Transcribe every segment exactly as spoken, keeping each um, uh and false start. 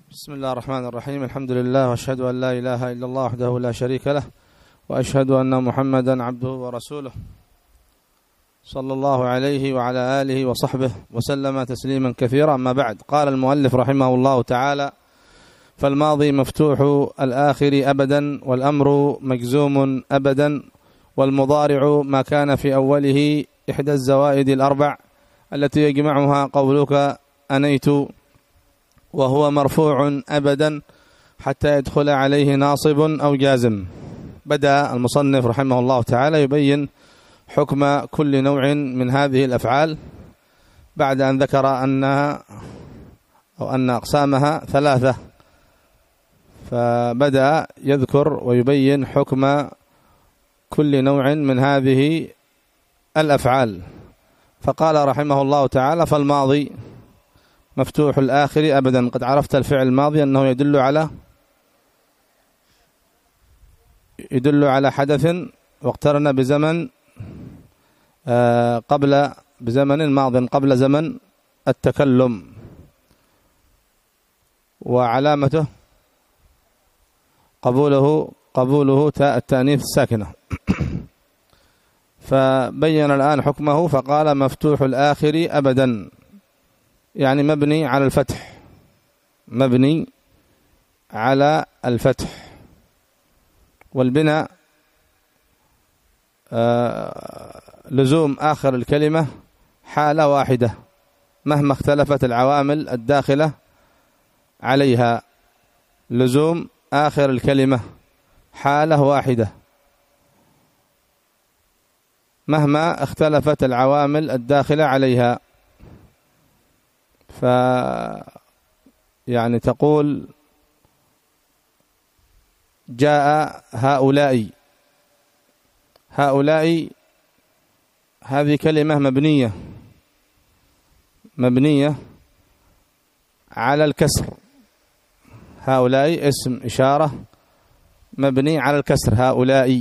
بسم الله الرحمن الرحيم. الحمد لله وأشهد أن لا إله إلا الله وحده لا شريك له، وأشهد أن محمدا عبده ورسوله صلى الله عليه وعلى آله وصحبه وسلم تسليما كثيرا. أما بعد، قال المؤلف رحمه الله تعالى: فالماضي مفتوح الآخر أبدا، والأمر مجزوم أبدا، والمضارع ما كان في أوله إحدى الزوائد الأربع التي يجمعها قولك أنيت، وهو مرفوع أبدا حتى يدخل عليه ناصب أو جازم. بدأ المصنف رحمه الله تعالى يبين حكم كل نوع من هذه الأفعال بعد أن ذكر أنها أو أن أقسامها ثلاثة، فبدأ يذكر ويبين حكم كل نوع من هذه الأفعال. فقال رحمه الله تعالى: فالماضي مفتوح الآخر أبدا. قد عرفت الفعل الماضي أنه يدل على يدل على حدث واقترن بزمن قبل بزمن ماض قبل زمن التكلم، وعلامته قبوله قبوله تاء التأنيث الساكنة. فبين الآن حكمه فقال: مفتوح الآخر أبدا، يعني مبني على الفتح، مبني على الفتح. والبناء آه لزوم آخر الكلمة حالة واحدة مهما اختلفت العوامل الداخلة عليها. لزوم آخر الكلمة حالة واحدة مهما اختلفت العوامل الداخلة عليها. ف يعني تقول: جاء هؤلاء. هؤلاء هذه كلمة مبنية مبنية على الكسر. هؤلاء اسم إشارة مبني على الكسر، هؤلاء،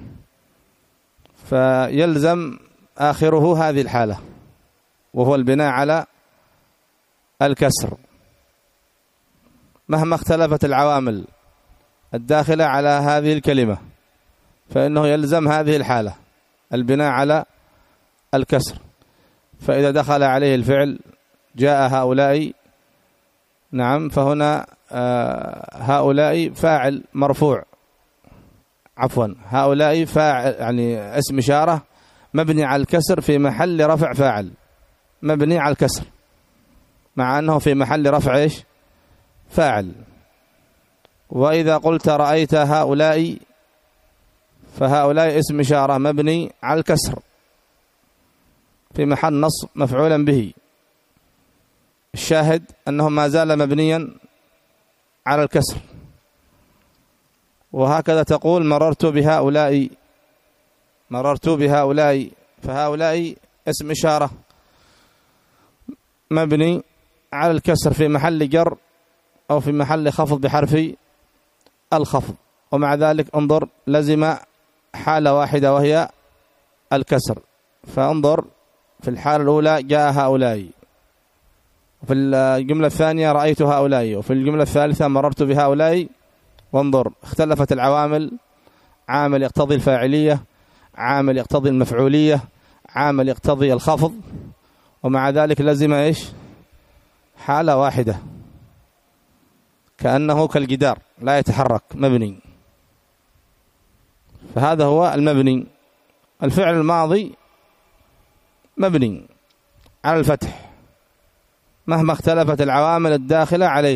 فيلزم آخره هذه الحالة وهو البناء على الكسر مهما اختلفت العوامل الداخلة على هذه الكلمة، فإنه يلزم هذه الحالة البناء على الكسر. فإذا دخل عليه الفعل جاء هؤلاء، نعم، فهنا هؤلاء فاعل مرفوع، عفوا هؤلاء فاعل يعني اسم إشارة مبني على الكسر في محل رفع فاعل، مبني على الكسر مع أنه في محل رفع إيش؟ فاعل. وإذا قلت رأيت هؤلاء فهؤلاء اسم إشارة مبني على الكسر في محل نصب مفعولا به. الشاهد أنه ما زال مبنيا على الكسر. وهكذا تقول: مررت بهؤلاء، مررت بهؤلاء، فهؤلاء اسم إشارة مبني على الكسر في محل جر أو في محل خفض بحرف الخفض، ومع ذلك انظر لزم حالة واحدة وهي الكسر. فانظر في الحالة الأولى جاء هؤلاء، وفي الجملة الثانية رأيت هؤلاء، وفي الجملة الثالثة مررت بهؤلاء. وانظر اختلفت العوامل، عامل يقتضي الفاعلية، عامل يقتضي المفعولية، عامل يقتضي الخفض، ومع ذلك لزم إيش؟ حالة واحدة كأنه كالجدار لا يتحرك، مبني. فهذا هو المبني. الفعل الماضي مبني على الفتح مهما اختلفت العوامل الداخلة عليه،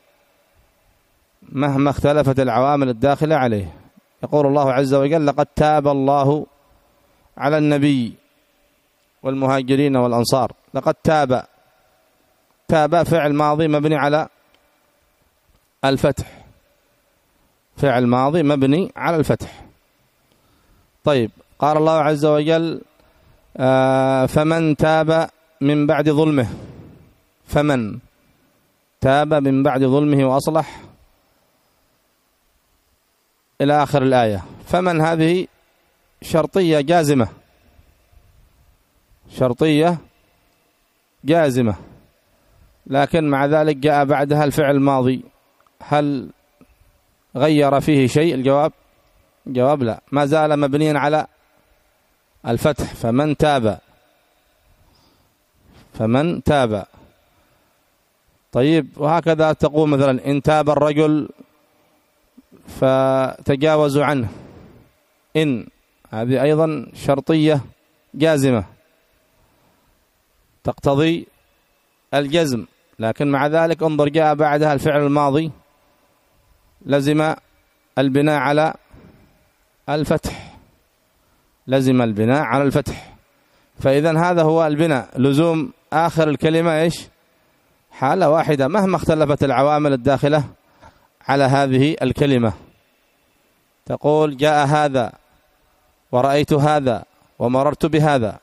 مهما اختلفت العوامل الداخلة عليه. يقول الله عز وجل: لقد تاب الله على النبي والمهاجرين والأنصار. لقد تاب، تاب فعل ماضي مبني على الفتح، فعل ماضي مبني على الفتح. طيب، قال الله عز وجل: آه فمن تاب من بعد ظلمه. فمن تاب من بعد ظلمه وأصلح إلى آخر الآية. فمن هذه شرطية جازمة، شرطية جازمة، لكن مع ذلك جاء بعدها الفعل الماضي هل غير فيه شيء؟ الجواب جواب لا، ما زال مبنيا على الفتح. فمن تاب، فمن تاب. طيب، وهكذا تقول مثلا إن تاب الرجل فتجاوزوا عنه، إن هذه أيضا شرطية جازمة تقتضي الجزم، لكن مع ذلك انظر جاء بعدها الفعل الماضي لزم البناء على الفتح، لزم البناء على الفتح. فإذا هذا هو البناء، لزوم آخر الكلمة إيش؟ حالة واحدة مهما اختلفت العوامل الداخلة على هذه الكلمة. تقول جاء هذا ورأيت هذا ومررت بهذا،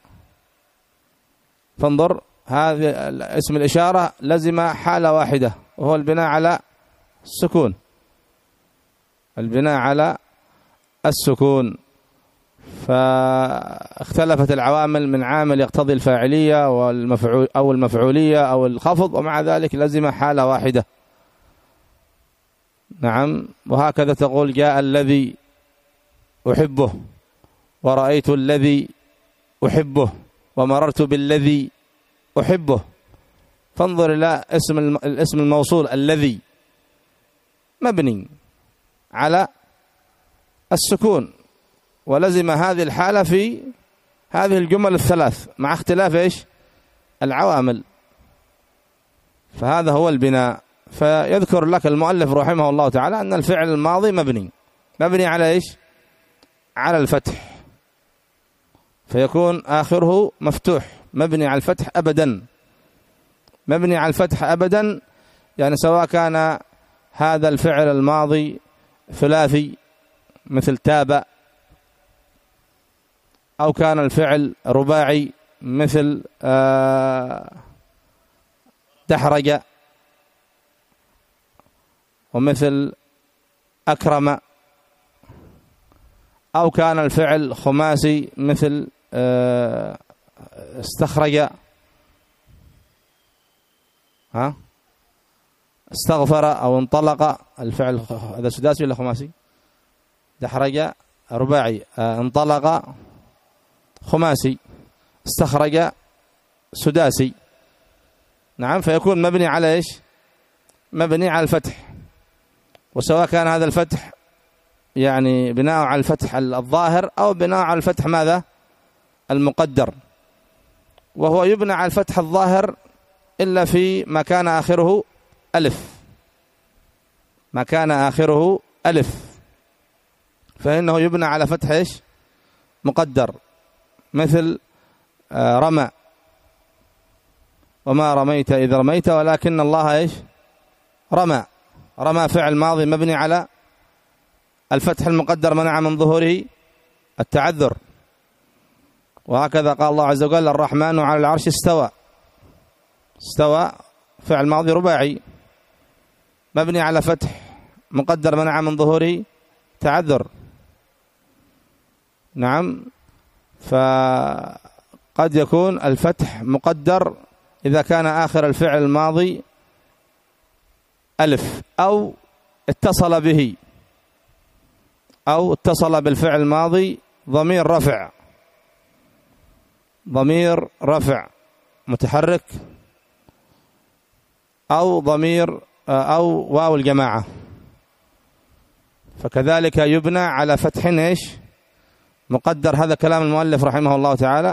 فانظر هذا اسم الإشارة لزم حالة واحدة وهو البناء على السكون، البناء على السكون. فاختلفت العوامل من عامل يقتضي الفاعلية والمفعول أو المفعولية أو الخفض، ومع ذلك لزم حالة واحدة. نعم. وهكذا تقول جاء الذي أحبه ورأيت الذي أحبه ومررت بالذي أحبه. فانظر إلى اسم الاسم الموصول الذي مبني على السكون، ولزم هذه الحالة في هذه الجمل الثلاث مع اختلاف إيش؟ العوامل. فهذا هو البناء. فيذكر لك المؤلف رحمه الله تعالى أن الفعل الماضي مبني مبني على إيش؟ على الفتح، فيكون آخره مفتوح مبني على الفتح أبدا، مبني على الفتح أبدا. يعني سواء كان هذا الفعل الماضي ثلاثي مثل تاب، أو كان الفعل رباعي مثل دحرج ومثل أكرم، أو كان الفعل خماسي مثل استخرج، ها استغفر أو انطلق. الفعل هذا سداسي ولا خماسي؟ دحرج رباعي، انطلق خماسي، استخرج سداسي. نعم. فيكون مبني على إيش؟ مبني على الفتح. وسواء كان هذا الفتح يعني بناء على الفتح الظاهر أو بناء على الفتح ماذا؟ المقدر. وهو يبنى على الفتح الظاهر إلا في ما كان آخره ألف، ما كان آخره ألف فإنه يبنى على فتح إيش؟ مقدر، مثل رمى، وما رميت إذ رميت ولكن الله إيش؟ رمى. رمى فعل ماضي مبني على الفتح المقدر منع من ظهوره التعذر. وهكذا قال الله عز وجل الرحمن على العرش استوى، استوى فعل ماضي رباعي مبني على فتح مقدر منع من ظهوره تعذر. نعم. فقد يكون الفتح مقدر إذا كان آخر الفعل الماضي ألف، أو اتصل به، أو اتصل بالفعل الماضي ضمير رفع، ضمير رفع متحرك، أو ضمير أو واو الجماعة، فكذلك يبنى على فتح إيش؟ مقدر. هذا كلام المؤلف رحمه الله تعالى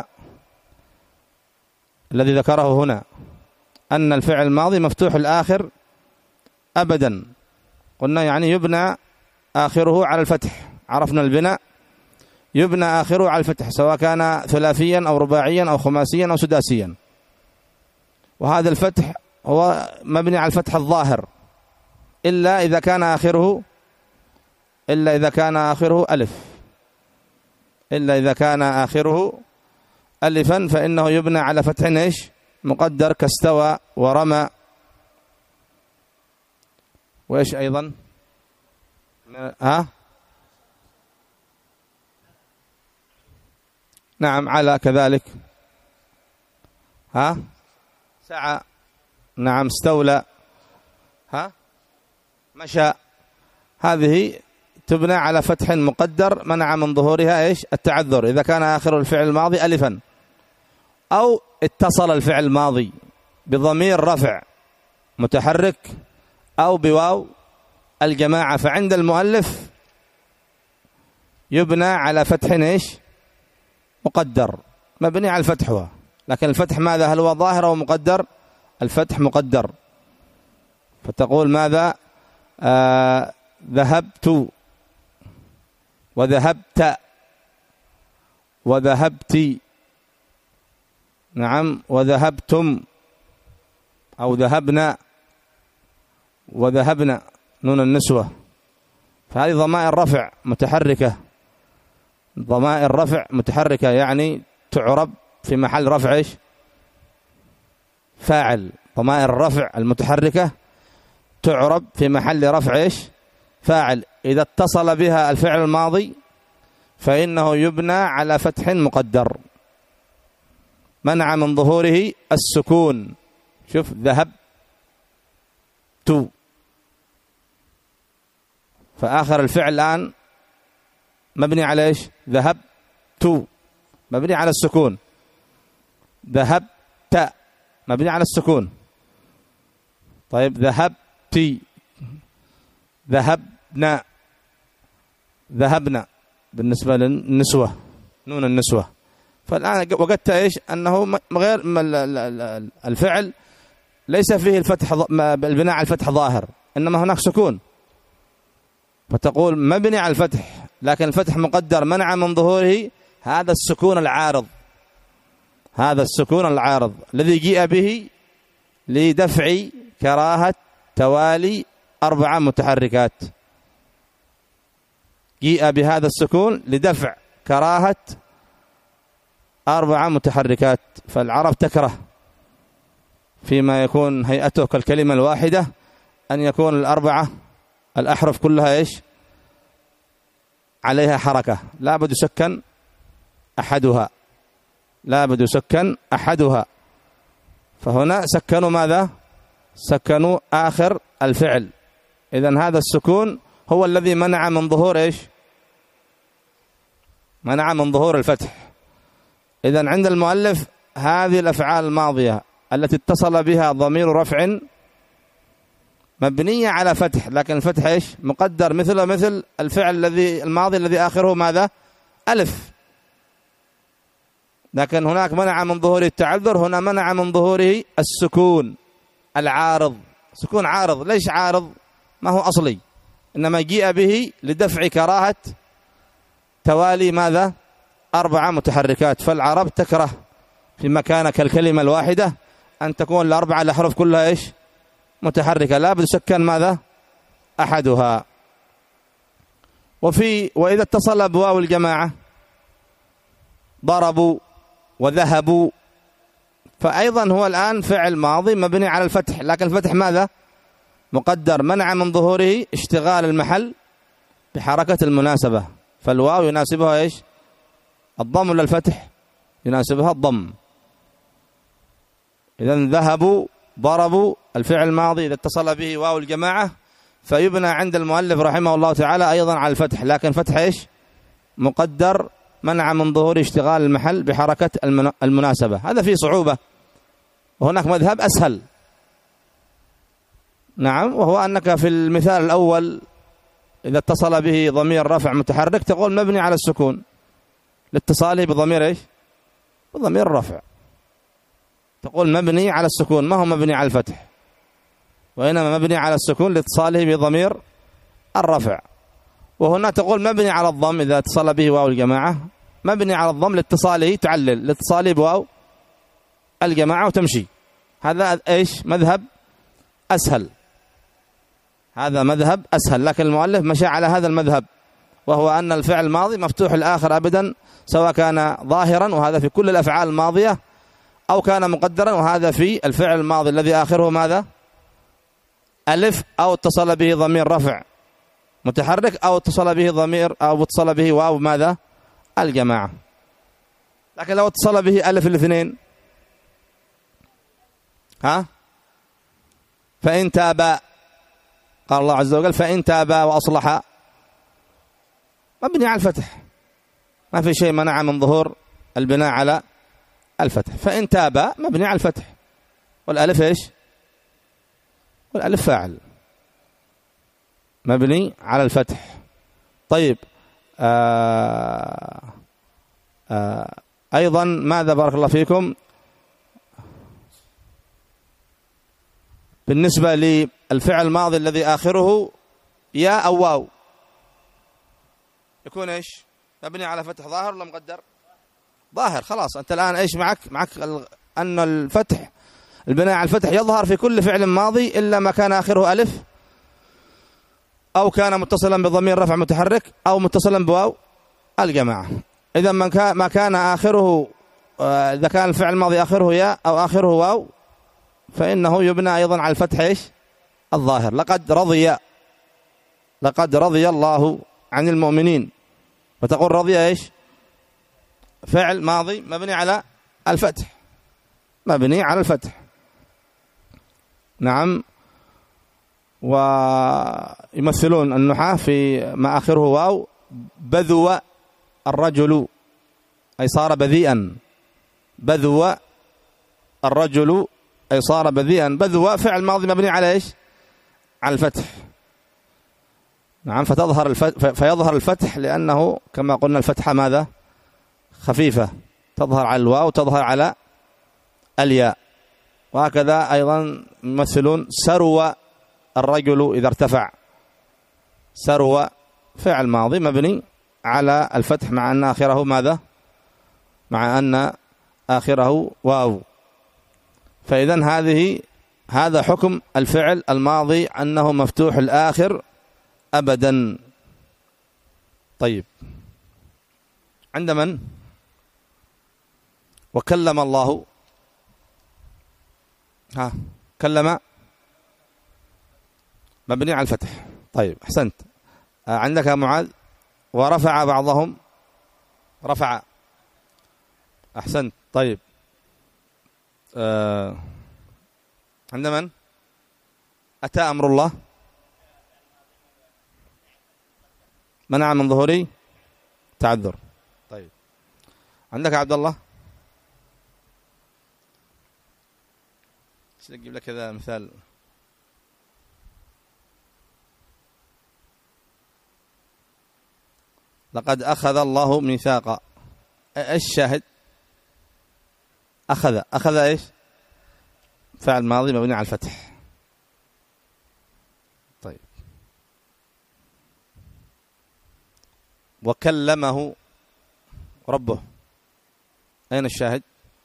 الذي ذكره هنا، أن الفعل الماضي مفتوح الآخر أبدا. قلنا يعني يبنى آخره على الفتح، عرفنا البناء يبنى آخره على الفتح سواء كان ثلاثيا أو رباعيا أو خماسيا أو سداسيا. وهذا الفتح هو مبني على الفتح الظاهر إلا إذا كان آخره إلا إذا كان آخره ألف إلا إذا كان آخره ألفا فإنه يبنى على فتح إيش؟ مقدر، كاستوى ورمى. وإيش أيضا؟ ها؟ نعم، على كذلك. ها؟ سعى. نعم، استولى. ها؟ مشى، هذه تبنى على فتح مقدر منع من ظهورها إيش؟ التعذر، إذا كان آخر الفعل الماضي ألفا، أو اتصل الفعل الماضي بضمير رفع متحرك أو بواو الجماعة، فعند المؤلف يبنى على فتح إيش؟ مقدر، مبني على الفتح هو، لكن الفتح ماذا؟ هل هو ظاهر أو مقدر؟ الفتح مقدر، فتقول ماذا؟ آه ذهبت وذهبت وذهبت، نعم، وذهبتم أو ذهبنا وذهبنا، نون النسوة، فهذه ضمائر رفع متحركة، ضمائر رفع متحركة يعني تعرب في محل رفع إيش؟ فاعل. ضمائر الرفع المتحركة تعرب في محل رفع إيش؟ فاعل. إذا اتصل بها الفعل الماضي فإنه يبنى على فتح مقدر منع من ظهوره السكون. شوف، ذهب تو، فآخر الفعل الآن مبني على إيش؟ ذهب تو، مبني على السكون. ذهبت مبني على السكون. طيب ذهبتي، ذهبنا، ذهبنا بالنسبة للنسوة، نون النسوة. فالآن وجدت إيش؟ أنه غير الفعل ليس فيه الفتح، البناء على الفتح ظاهر، إنما هناك سكون، فتقول مبني على الفتح لكن الفتح مقدر منع من ظهوره هذا السكون العارض، هذا السكون العارض الذي جيء به لدفع كراهة توالي أربعة متحركات. جيء بهذا السكون لدفع كراهة أربعة متحركات، فالعرب تكره فيما يكون هيئته كالكلمة الواحدة أن يكون الأربعة الأحرف كلها إيش؟ عليها حركة، لا بد يسكن أحدها، لا بد يسكن أحدها. فهنا سكنوا ماذا؟ سكنوا آخر الفعل. إذن هذا السكون هو الذي منع من ظهور إيش؟ منع من ظهور الفتح. إذن عند المؤلف هذه الأفعال الماضية التي اتصل بها ضمير رفع مبنية على فتح، لكن الفتح إيش؟ مقدر، مثل مثل الفعل الذي الماضي الذي آخره ماذا؟ ألف، لكن هناك منع من ظهوره التعذر، هنا منع من ظهوره السكون العارض. سكون عارض، ليش عارض؟ ما هو أصلي، إنما جيء به لدفع كراهة توالي ماذا؟ أربعة متحركات. فالعرب تكره في مكان كالكلمة الواحدة أن تكون الأربعة الأحرف كلها إيش؟ متحركة، لا بد سكن ماذا؟ أحدها. وفي وإذا اتصل بواو الجماعة ضربوا وذهبوا، فأيضا هو الآن فعل ماضي مبني على الفتح، لكن الفتح ماذا؟ مقدر منع من ظهوره اشتغال المحل بحركة المناسبة، فالواو يناسبها إيش؟ الضم ولا الفتح؟ يناسبها الضم. إذن ذهبوا ضربوا الفعل الماضي إذا اتصل به واو الجماعة فيبنى عند المؤلف رحمه الله تعالى أيضا على الفتح، لكن فتح إيش؟ مقدر منع من ظهور اشتغال المحل بحركة المناسبة. هذا فيه صعوبة، وهناك مذهب أسهل، نعم، وهو أنك في المثال الأول إذا اتصل به ضمير رفع متحرك تقول مبني على السكون لاتصاله بضمير إيش؟ بضمير الرفع، تقول مبني على السكون، ما هو مبني على الفتح، وإنما مبني على السكون لاتصاله بضمير الرفع. وهنا تقول مبني على الضم إذا اتصل به واو الجماعة، مبني على الضم لاتصاله، تعلل لاتصاله بواو الجماعة وتمشي. هذا إيش؟ مذهب أسهل، هذا مذهب أسهل، لكن المؤلف مشى على هذا المذهب، وهو أن الفعل الماضي مفتوح الآخر أبدا، سواء كان ظاهرا وهذا في كل الأفعال الماضية، أو كان مقدرا وهذا في الفعل الماضي الذي آخره ماذا؟ ألف، أو اتصل به ضمير رفع متحرك، أو اتصل به ضمير أو اتصل به واو ماذا؟ الجماعة. لكن لو اتصل به ألف الاثنين ها؟ فإن تابا قال الله عز وجل فإن تابا وأصلحا، مبني على الفتح، ما في شيء منع من ظهور البناء على الفتح. فإن تابا مبني على الفتح، والألف إيش؟ والألف فاعل مبني على الفتح. طيب آه آه أيضا ماذا بارك الله فيكم بالنسبة للفعل الماضي الذي آخره يا أو واو يكون إيش؟ مبني على فتح ظاهر ولا مقدر؟ ظاهر. خلاص أنت الآن إيش معك؟ معك أن الفتح البناء على الفتح يظهر في كل فعل ماضي إلا ما كان آخره ألف أو كان متصلا بضمير رفع متحرك أو متصلا بواو الجماعة. إذا من كان ما كان آخره إذا كان الفعل الماضي آخره يا أو آخره واو فإنه يبنى أيضا على الفتح إيش؟ الظاهر. لقد رضي لقد رضي الله عن المؤمنين، فتقول رضي إيش؟ فعل ماضي مبني على الفتح، مبني على الفتح. نعم. ويمثلون النحاة في ما آخره واو بذو الرجل أي صار بذيئا، بذو الرجل أي صار بذيئا. بذو فعل ماضي مبني على إيش؟ على الفتح. نعم. فتظهر الفتح فيظهر الفتح لأنه كما قلنا الفتحة ماذا؟ خفيفة، تظهر على الواو وتظهر على الياء. وهكذا أيضا يمثلون سرو الرجل إذا ارتفع، سرو فعل ماضي مبني على الفتح مع أن آخره ماذا؟ مع أن آخره واو. فإذن هذه هذا حكم الفعل الماضي أنه مفتوح الآخر أبدا. طيب عند من؟ وكلم الله، ها كلم مبني على الفتح. طيب أحسنت. عندك يا معاذ ورفع بعضهم، رفع، أحسنت. طيب آه. عند من؟ أتى أمر الله، منع من ظهوري تعذر. طيب عندك عبد الله، أجيب لك كذا مثال. لقد أخذ الله ميثاقا، إيش الشاهد؟ أخذ، أخذ إيش؟ فعل ماضي مبني على الفتح. طيب وكلمه ربه، أين الشاهد؟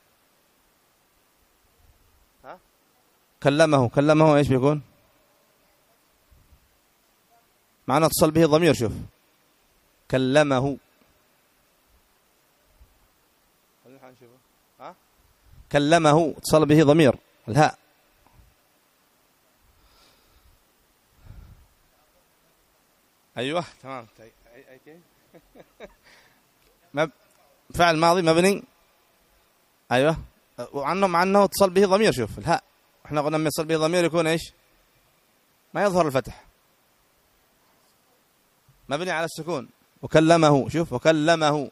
ها؟ كلمه، كلمه إيش بيكون؟ معنى اتصل به ضمير. شوف كلمه، ها؟ كلمه اتصل به ضمير الهاء. أيوة تمام. فعل ماضي مبني، أيوة، وعنه مع أنه اتصل به ضمير. شوف الهاء، احنا قلنا لما يتصل به ضمير يكون إيش؟ ما يظهر الفتح، مبني على السكون. وكلمه، شوف وكلمه.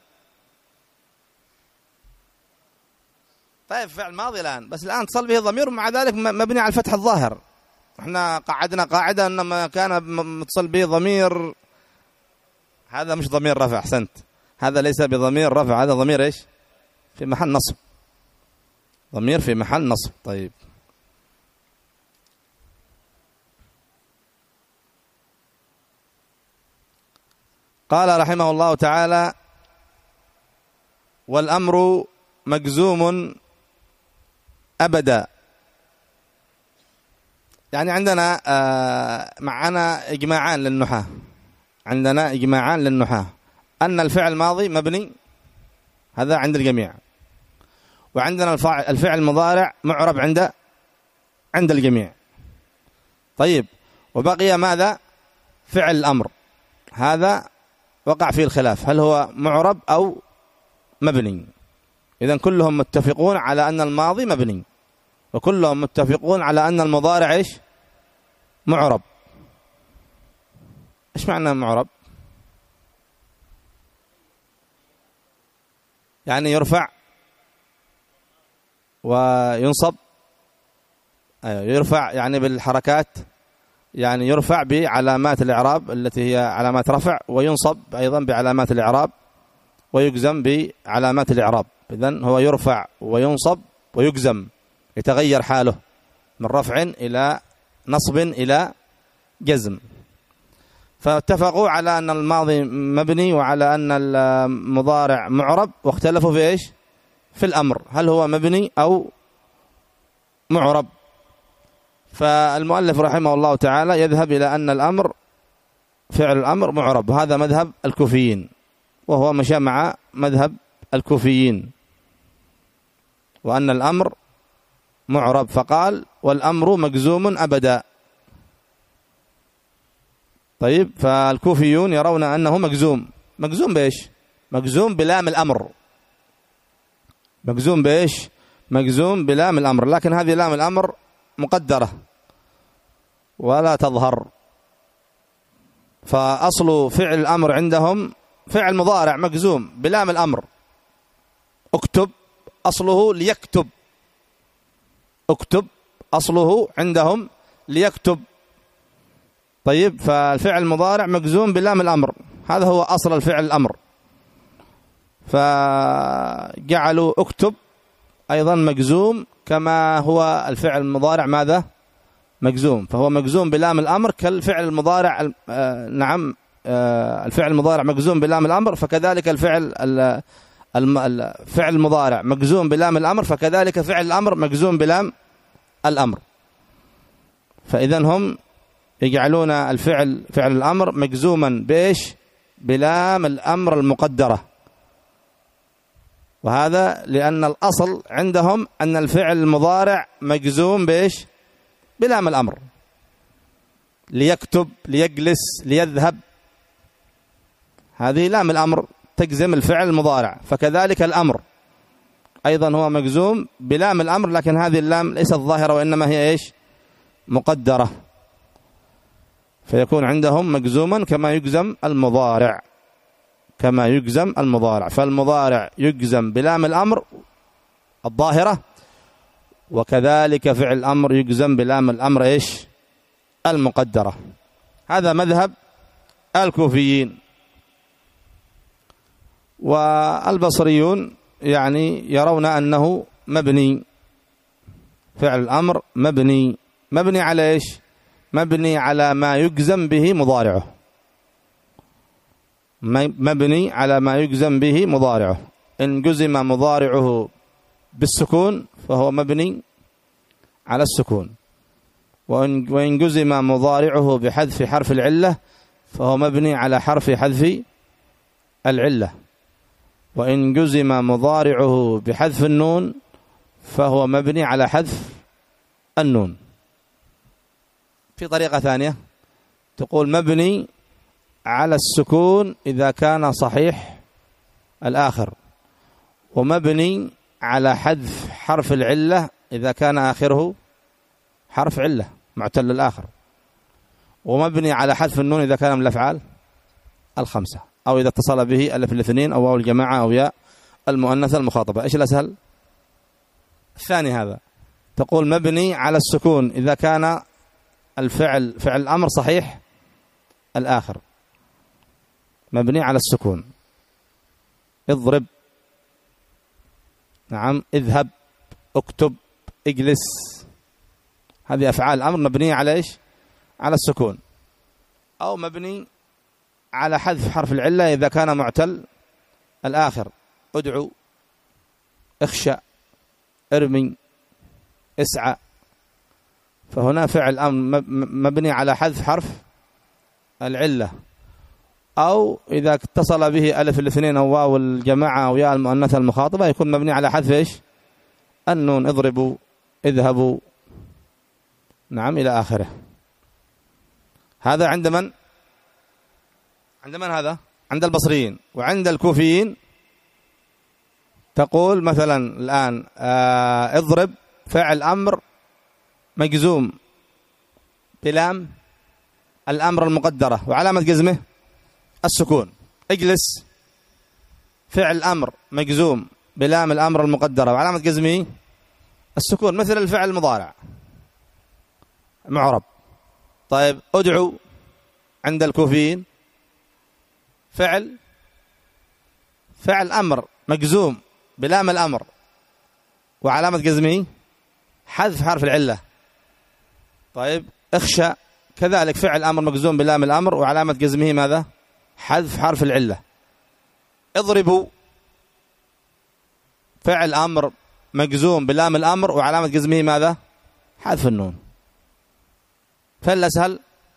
طيب فعل ماضي الآن، بس الآن اتصل به ضمير ومع ذلك مبني على الفتح الظاهر. احنا قعدنا قاعدة أن ما كان متصل به ضمير هذا مش ضمير رفع. أحسنت، هذا ليس بضمير رفع، هذا ضمير إيش؟ في محل نصب، ضمير في محل نصب. طيب قال رحمه الله تعالى والأمر مجزوم أبدا. يعني عندنا معنا إجماعان للنحاة، عندنا إجماعان للنحاة أن الفعل الماضي مبني، هذا عند الجميع، وعندنا الفعل المضارع معرب عند عند الجميع. طيب وبقي ماذا؟ فعل الأمر، هذا وقع فيه الخلاف، هل هو معرب أو مبني؟ إذن كلهم متفقون على أن الماضي مبني، وكلهم متفقون على أن المضارع إيش؟ معرب. إيش معنى معرب؟ يعني يرفع وينصب. أيوة يرفع يعني بالحركات، يعني يرفع بعلامات الإعراب التي هي علامات رفع، وينصب أيضا بعلامات الإعراب، ويجزم بعلامات الإعراب. إذن هو يرفع وينصب ويجزم، يتغير حاله من رفع إلى نصب إلى جزم. فاتفقوا على أن الماضي مبني وعلى أن المضارع معرب، واختلفوا في إيش؟ في الأمر، هل هو مبني أو معرب. فالمؤلف رحمه الله تعالى يذهب إلى أن الأمر فعل الأمر معرب، وهذا مذهب الكوفيين، وهو مشى مع مذهب الكوفيين، وأن الأمر معرب، فقال والأمر مجزوم أبدا. طيب، فالكوفيون يرون أنه مجزوم. مجزوم بإيش؟ مجزوم بلام الأمر. مجزوم بإيش؟ مجزوم بلام الأمر، لكن هذه لام الأمر مقدرة ولا تظهر. فأصل فعل الأمر عندهم فعل مضارع مجزوم بلام الأمر. اكتب أصله ليكتب، اكتب أصله عندهم ليكتب. طيب، فالفعل المضارع مجزوم بلام الأمر، هذا هو أصل الفعل الأمر. فجعلوا اكتب أيضا مجزوم كما هو الفعل المضارع ماذا؟ مجزوم. فهو مجزوم بلام الأمر كالفعل المضارع. آه نعم، آه الفعل المضارع مجزوم بلام الأمر، فكذلك الفعل الفعل المضارع مجزوم بلام الأمر، فكذلك فعل الأمر مجزوم بلام الأمر. فإذا هم يجعلون الفعل فعل الأمر مجزوما بإيش؟ بلام الأمر المقدرة. وهذا لأن الأصل عندهم أن الفعل المضارع مجزوم بإيش؟ بلام الأمر. ليكتب، ليجلس، ليذهب، هذه لام الأمر تجزم الفعل المضارع، فكذلك الأمر أيضا هو مجزوم بلام الأمر، لكن هذه اللام ليست ظاهرة وإنما هي إيش؟ مقدرة. فيكون عندهم مجزوما كما يجزم المضارع، كما يجزم المضارع. فالمضارع يجزم بلام الأمر الظاهرة، وكذلك فعل الأمر يجزم بلام الأمر إيش؟ المقدرة. هذا مذهب الكوفيين. والبصريون يعني يرون أنه مبني، فعل الأمر مبني. مبني على إيش؟ مبني على ما يجزم به مضارعه، مبني على ما يجزم به مضارعه. إن جزم مضارعه بالسكون فهو مبني على السكون، وإن جزم مضارعه بحذف حرف العلة فهو مبني على حرف حذف العلة، وإن جزم مضارعه بحذف النون فهو مبني على حذف النون. في طريقة ثانية تقول مبني على السكون إذا كان صحيح الآخر، ومبني على حذف حرف العلة إذا كان آخره حرف علة معتل الآخر، ومبني على حذف النون إذا كان من الأفعال الخمسة، أو إذا اتصل به ألف الاثنين أو واو الجماعة أو ياء المؤنثة المخاطبة. إيش الأسهل؟ الثاني هذا. تقول مبني على السكون إذا كان الفعل فعل الأمر صحيح الآخر، مبني على السكون. اضرب، نعم، اذهب، اكتب، اجلس، هذه أفعال الأمر مبنية على إيش؟ على السكون. أو مبني على حذف حرف العلة إذا كان معتل الآخر، ادعو، اخشى، ارمي، اسعى. فهنا فعل أمر مبني على حذف حرف العلة. أو إذا اتصل به ألف الاثنين أو واو الجماعة أو ياء المؤنثة المخاطبة يكون مبني على حذف إيش؟ النون. اضربوا، اذهبوا، نعم، إلى آخره. هذا عند من؟ عند من هذا؟ عند البصريين. وعند الكوفيين تقول مثلا الآن آه اضرب فعل أمر مجزوم بلام الأمر المقدرة وعلامة جزمه السكون. اجلس فعل الأمر مجزوم بلام الأمر المقدرة وعلامة جزمه السكون، مثل الفعل المضارع معرب. طيب ادعو عند الكوفيين فعل فعل أمر مجزوم بلام الأمر وعلامة جزمه حذف حرف العلة. طيب اخشى كذلك فعل أمر مجزوم بلام الأمر وعلامة جزمه ماذا؟ حذف حرف العلة. اضربوا فعل أمر مجزوم بلام الأمر وعلامة جزمه ماذا؟ حذف النون. فالأسهل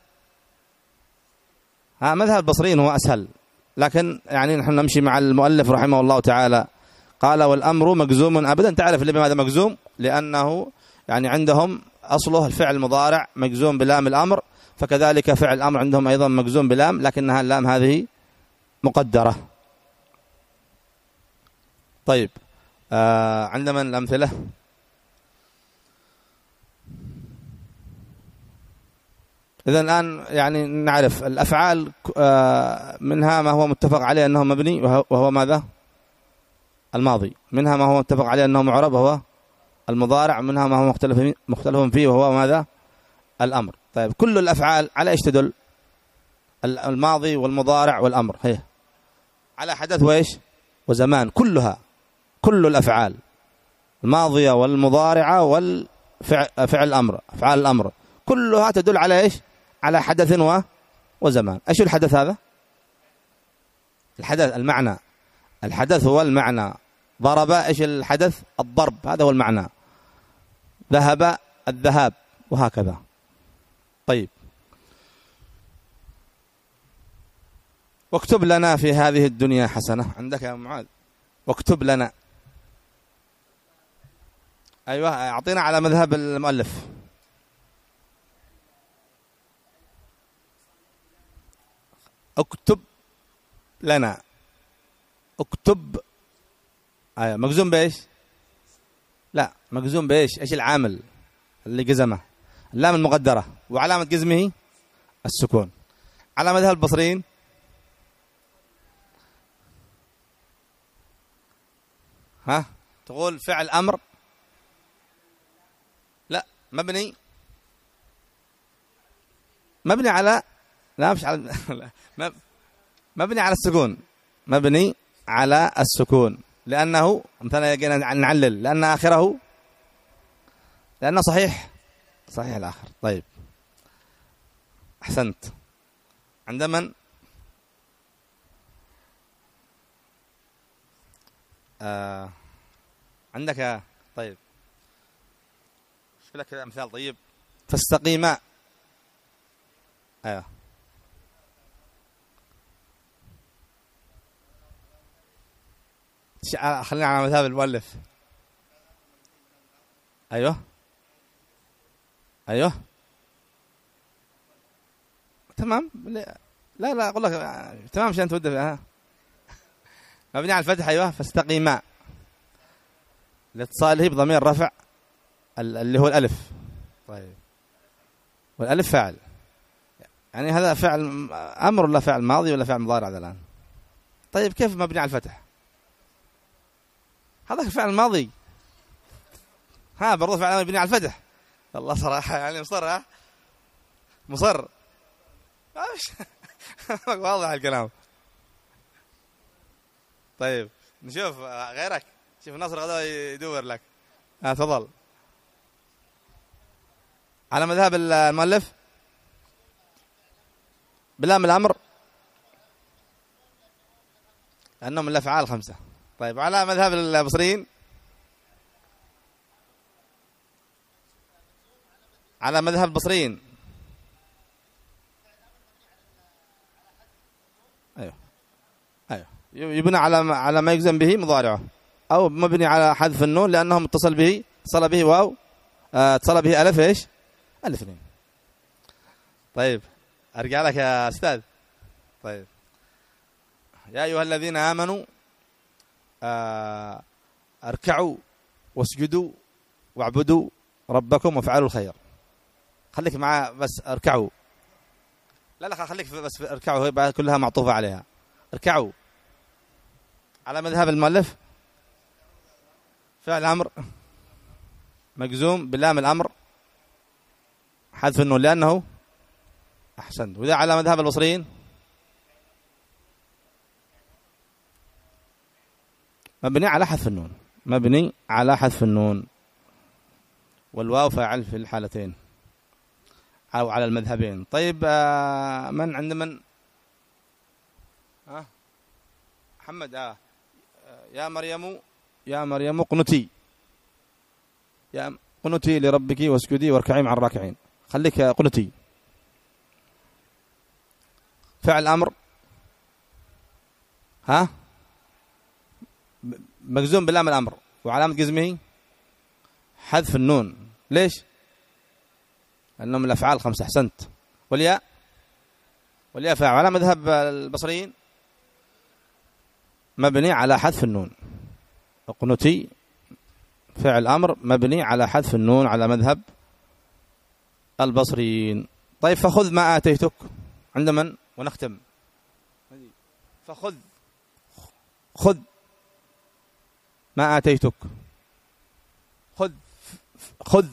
ها مذهب البصريين هو أسهل، لكن يعني نحن نمشي مع المؤلف رحمه الله تعالى. قال والأمر مجزوم أبدا. تعرف لماذا مجزوم؟ لأنه يعني عندهم أصله الفعل المضارع مجزوم بلام الأمر، فكذلك فعل الأمر عندهم أيضا مجزوم بلام، لكنها اللام هذه مقدرة. طيب آه عندنا من الأمثلة؟ إذا الآن يعني نعرف الأفعال آه منها ما هو متفق عليه أنه مبني وهو ماذا؟ الماضي. منها ما هو متفق عليه أنه معرب وهو المضارع. منها ما هو مختلف مختلف فيه وهو ماذا؟ الأمر. طيب كل الأفعال على إيش تدل؟ الماضي والمضارع والأمر هي على حدث وإيش وزمان. كلها كل الأفعال الماضية والمضارعة والفعل الأمر أفعال الأمر كلها تدل على إيش؟ على حدث وزمان. إيش الحدث هذا؟ الحدث المعنى. الحدث هو المعنى. ضرب إيش الحدث؟ الضرب، هذا هو المعنى. ذهب الذهاب، وهكذا. طيب واكتب لنا في هذه الدنيا حسنة. عندك يا معاذ واكتب لنا. أيوة أعطينا على مذهب المؤلف. اكتب لنا. اكتب أيوة مجزوم بإيش؟ لا مجزوم بإيش؟ إيش العامل اللي جزمه؟ اللام المقدرة وعلامة جزمه السكون. على مذهب البصريين ها تقول فعل أمر لا مبني مبني على لا مش على لا. مبني على السكون. مبني على السكون لأنه مثلا يجينا نعلل لأن آخره لأنه صحيح صحيح الآخر. طيب أحسنت. عند من؟ آه عندك. طيب شوف لك كذا مثال. طيب فاستقيما. ايوه خلينا على مذهب المؤلف. ايوه ايوه تمام. لا لا اقول لك تمام عشان تود فيها. مبني على الفتح. ايوه فاستقيما لاتصاله بضمير رفع اللي هو الالف. طيب والالف فاعل، يعني هذا فعل امر ولا فعل ماضي ولا فعل مضارع الان؟ طيب كيف مبني على الفتح؟ هذا فعل ماضي. ها برضه فعل مبني على الفتح. الله صراحه يعني مصر. ها مصر واضح الكلام. طيب نشوف غيرك. شوف ناصر غدا يدور لك. ها تفضل. على مذهب المؤلف بلام الأمر لأنهم الأفعال خمسة. طيب على مذهب البصريين على مذهب البصريين أيوه أيوه يبنى على على ما يجزم به مضارعه أو مبني على حذف النون لأنهم اتصل به اتصل به واو اتصل به ألف إيش؟ ألف اثنين. طيب أرجع لك يا أستاذ. طيب يا أيها الذين آمنوا اركعوا واسجدوا واعبدوا ربكم وافعلوا الخير. خليك معاه بس اركعوا. لا لا خليك بس اركعوا، هي كلها معطوفة عليها. اركعوا على مذهب المؤلف. فعل أمر مجزوم بلام الأمر حذف النون لأنه أحسنت. وإذا على مذهب البصريين مبني على حذف النون، مبني على حذف النون، والواو فاعل في الحالتين أو على المذهبين. طيب آه من عند من؟ ها محمد. آه يا مريم، يا مريم اقنتي، يا قنتي لربك واسجدي واركعي مع الراكعين. خليك قنتي. فعل أمر ها مجزوم بلام الأمر وعلامة جزمه حذف النون. ليش؟ لأنه من الأفعال خمسة. أحسنت. والياء، والياء فاعل على مذهب البصريين مبني على حذف النون. اقنتي فعل أمر مبني على حذف النون على مذهب البصريين. طيب فخذ ما آتيتك عند من؟ ونختم. فخذ، خذ ما آتيتك، خذ خذ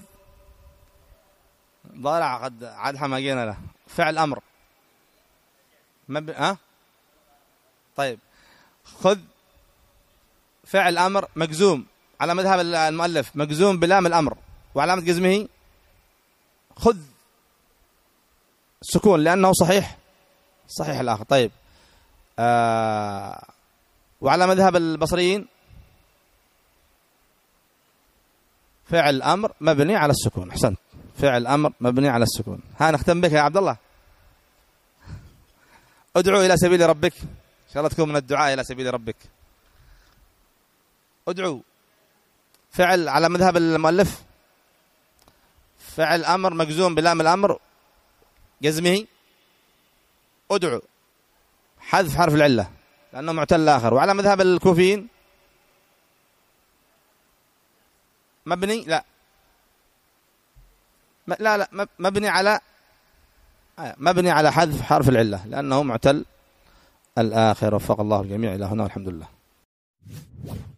ضارع قد عاد حماقينا له. فعل أمر مب... ها طيب خذ فعل أمر مجزوم على مذهب المؤلف مجزوم بلام الأمر وعلامة جزمه خذ سكون لأنه صحيح صحيح الآخر. طيب آه وعلى مذهب البصريين فعل أمر مبني على السكون. أحسنت. فعل أمر مبني على السكون. ها نختم بك يا عبد الله. ادعو إلى سبيل ربك، إن شاء الله تكون من الدعاء إلى سبيل ربك. ادعو فعل على مذهب المؤلف فعل أمر مجزوم بلام الأمر جزمه ادعو حذف حرف العلة لأنه معتل آخر. وعلى مذهب الكوفيين مبني لا لا لا مبني على مبني على حذف حرف العلة لأنه معتل الآخر. وفق الله الجميع إلى هنا والحمد لله.